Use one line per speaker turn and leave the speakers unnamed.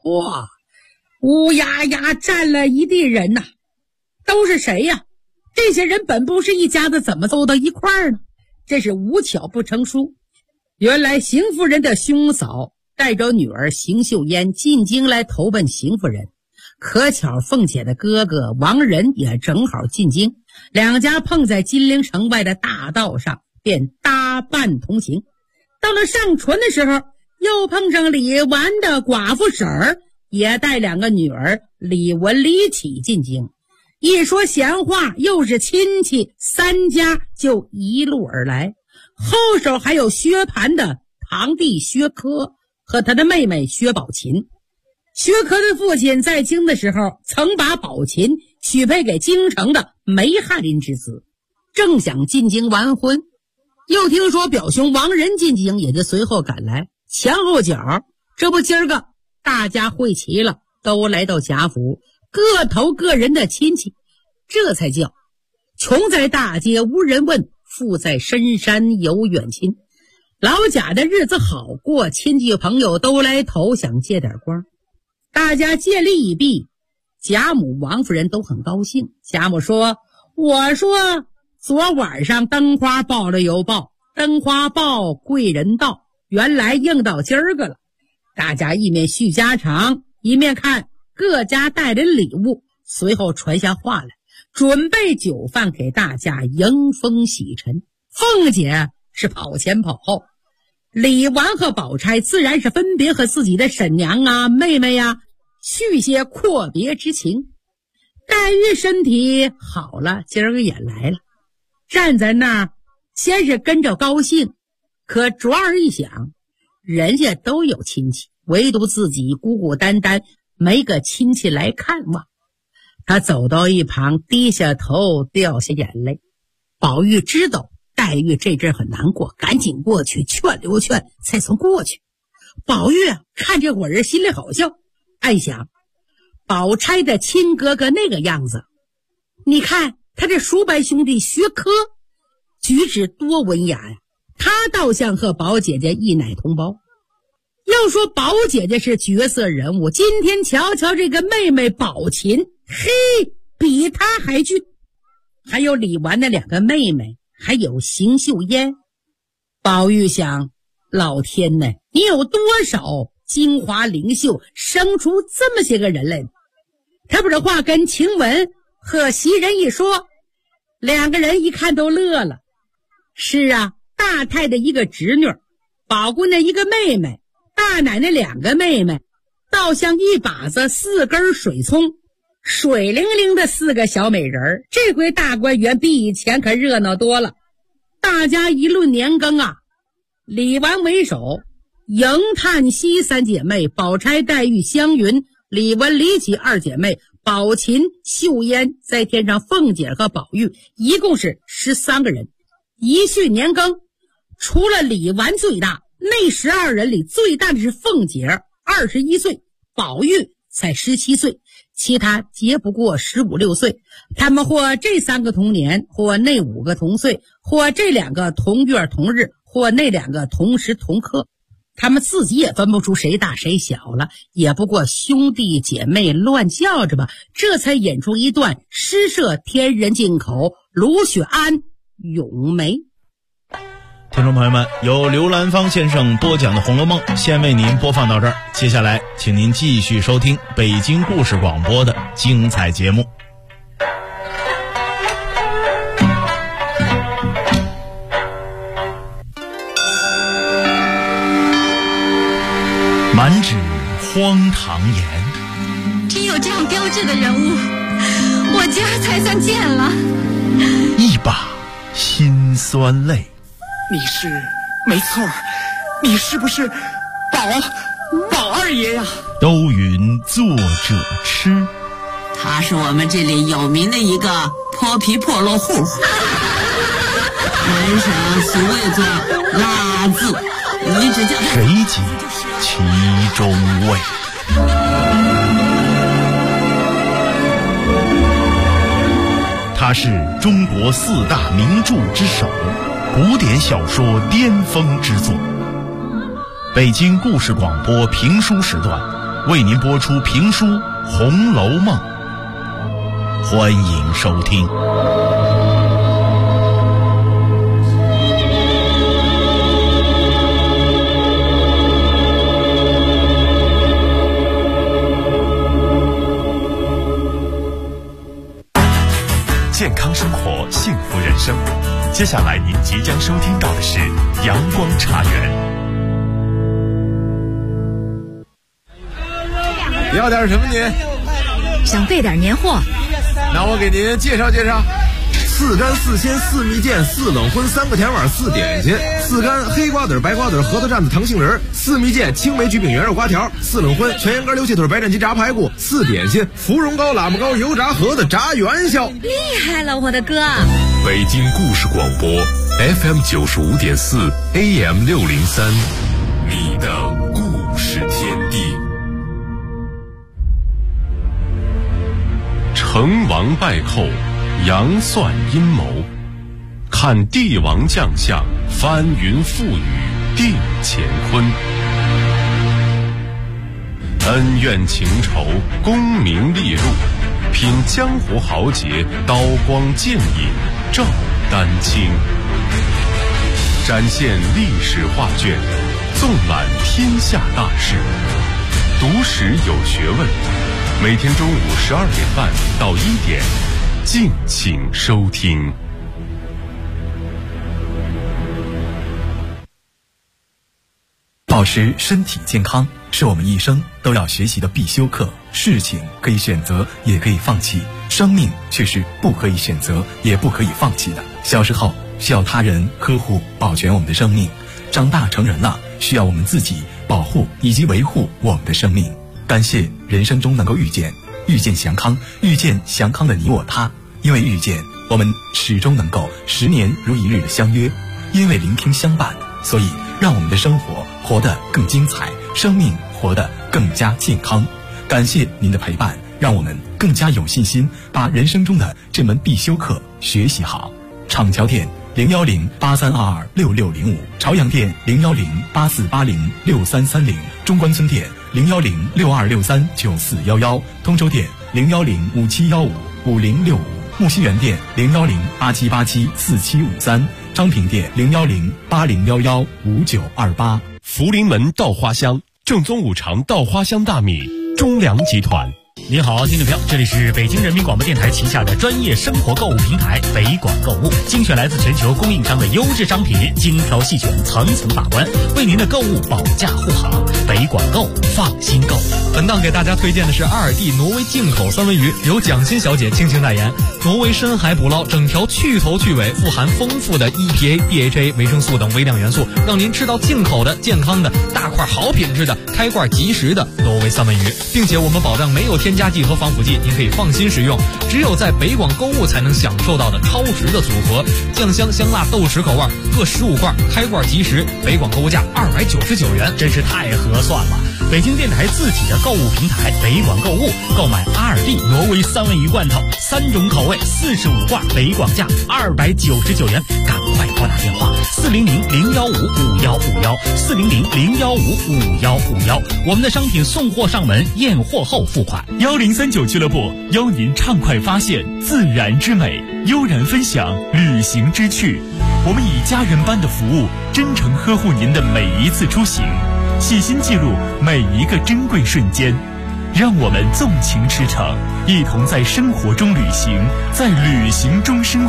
哇，乌压压站了一地人呐，都是谁呀？这些人本不是一家子，怎么凑到一块儿呢？这是无巧不成书。原来邢夫人的兄嫂带着女儿邢岫烟进京来投奔邢夫人，可巧凤姐的哥哥王仁也正好进京，两家碰在金陵城外的大道上，便搭伴同行。到了上船的时候，又碰上李纨的寡妇婶儿也带两个女儿李文、李启进京。一说闲话，又是亲戚，三家就一路而来。后手还有薛蟠的堂弟薛科和他的妹妹薛宝琴。薛科的父亲在京的时候，曾把宝琴许配给京城的梅翰林之子，正想进京完婚，又听说表兄王仁进京，也就随后赶来，前后脚，这不今儿个大家会齐了，都来到贾府，各投各人的亲戚，这才叫穷在大街无人问，富在深山有远亲。老贾的日子好过，亲戚朋友都来投，想借点光。大家借力一毕，贾母王夫人都很高兴。贾母说，我说昨晚上灯花报了又报，灯花报贵人到，原来应到今儿个了。大家一面叙家常，一面看各家带的礼物，随后传下话来，准备酒饭给大家迎风洗尘。凤姐是跑前跑后，李纨和宝钗自然是分别和自己的婶娘啊、妹妹呀叙些阔别之情。黛玉身体好了，今儿个也来了，站在那儿先是跟着高兴，可转而一想，人家都有亲戚，唯独自己孤孤单单，没个亲戚来看望。他走到一旁，低下头掉下眼泪。宝玉知道黛玉这阵很难过，赶紧过去劝留劝，才曾过去。宝玉看这伙人心里好笑，暗想宝钗的亲哥哥那个样子，你看他这叔伯兄弟薛科举止多文雅呀，他倒像和宝姐姐一奶同胞。要说宝姐姐是角色人物，今天瞧瞧这个妹妹宝琴，嘿，比她还俊。还有李纨的两个妹妹，还有邢岫烟。宝玉想，老天呐，你有多少精华灵秀，生出这么些个人来呢？他把这话跟晴雯和袭人一说，两个人一看都乐了。是啊，大太太一个侄女，宝姑娘一个妹妹，大奶奶两个妹妹，倒像一把子四根水葱，水灵灵的四个小美人。这回大观园比以前可热闹多了。大家一论年羹啊，李纨为首，迎、叹、息三姐妹，宝钗、黛玉、湘云、李文、李启二姐妹，宝琴、岫烟，再添上凤姐和宝玉，一共是13个人。一叙年羹，除了李纨最大，那12人里最大的是凤姐，21岁，宝玉才17岁，其他皆不过15、16岁。他们或这3个同年，或那5个同岁，或这2个同月同日，或那2个同时同刻。他们自己也分不出谁大谁小了，也不过兄弟姐妹乱叫着吧，这才演出一段诗社天人进口，卢雪庵咏梅。
听众朋友们，由刘兰芳先生播讲的《红楼梦》先为您播放到这儿，接下来请您继续收听北京故事广播的精彩节目。满纸荒唐言，
只有这样标致的人物，我家才算见了。
一把辛酸泪。
你是没错，你是不是宝二爷呀？
都云作者痴，
他是我们这里有名的一个泼皮破落户，人上所谓作拉字，你只叫
谁解其中味？他是中国4大名著之首，古典小说巅峰之作。北京故事广播评书时段， 为您播出评书《红楼梦》，欢迎收听。
健康生活，幸福人生。接下来您即将收听到的是阳光茶园。
要点什么您？
想备点年货。
那我给您介绍介绍。4干4鲜4蜜饯4冷荤3个甜碗4点心，4干黑瓜子白瓜子核桃蘸子糖杏仁，4蜜饯青梅橘饼圆肉瓜条，4冷荤全羊肝溜气腿白斩鸡炸排骨，4点心芙蓉糕喇嘛糕油炸盒子炸元宵。
厉害了，我的哥！
北京故事广播 FM 95.4 AM 603，你的故事天地。成王败寇，杨算阴谋，看帝王将相，翻云覆雨，定乾坤。恩怨情仇，功名利禄，品江湖豪杰，刀光剑影，照丹青。展现历史画卷，纵览天下大事，读史有学问。每天中午12点半到1点，敬请收听。
保持身体健康是我们一生都要学习的必修课。事情可以选择，也可以放弃，生命却是不可以选择，也不可以放弃的。小时候需要他人呵护保全我们的生命，长大成人了需要我们自己保护以及维护我们的生命。感谢人生中能够遇见祥康，遇见祥康的你我他。因为遇见，我们始终能够10年如一日的相约；因为聆听相伴，所以让我们的生活活得更精彩，生命活得更加健康。感谢您的陪伴，让我们更加有信心把人生中的这门必修课学习好。厂桥店01083226605，朝阳店01084806330，中关村店01062639411，通州店01057155065，木樨园店01087874753，昌平店01080115928。
福临门稻花香，正宗五常稻花香大米，中粮集团。
您好，听众朋友，这里是北京人民广播电台旗下的专业生活购物平台北广购物，精选来自全球供应商的优质商品，精挑细选，层层把关，为您的购物保驾护航。北广购，放心购。
本档给大家推荐的是阿尔蒂挪威进口三文鱼，由蒋欣小姐倾情代言。挪威深海捕捞，整条去头去尾，富含丰富的 EPA、DHA、维生素等微量元素，让您吃到进口的、健康的、大块好品质的、开罐即食的挪威三文鱼，并且我们保障没有添加剂和防腐剂，您可以放心食用。只有在北广购物才能享受到的超值的组合，酱香、香辣、豆豉口味各15罐，开罐即食，北广购物价299元，
真是太合算了。北京电台自己的购物平台北广购物，购买阿尔蒂挪威三文鱼罐头，3种口味，45罐，北广价299元，赶快拨打电话400-015-5151，400-015-5151，我们的商品送货上门，验货后付款。
1039俱乐部邀您畅快发现自然之美，悠然分享旅行之趣。我们以家人般的服务，真诚呵护您的每一次出行，细心记录每一个珍贵瞬间。让我们纵情驰骋，一同在生活中旅行，在旅行中生活。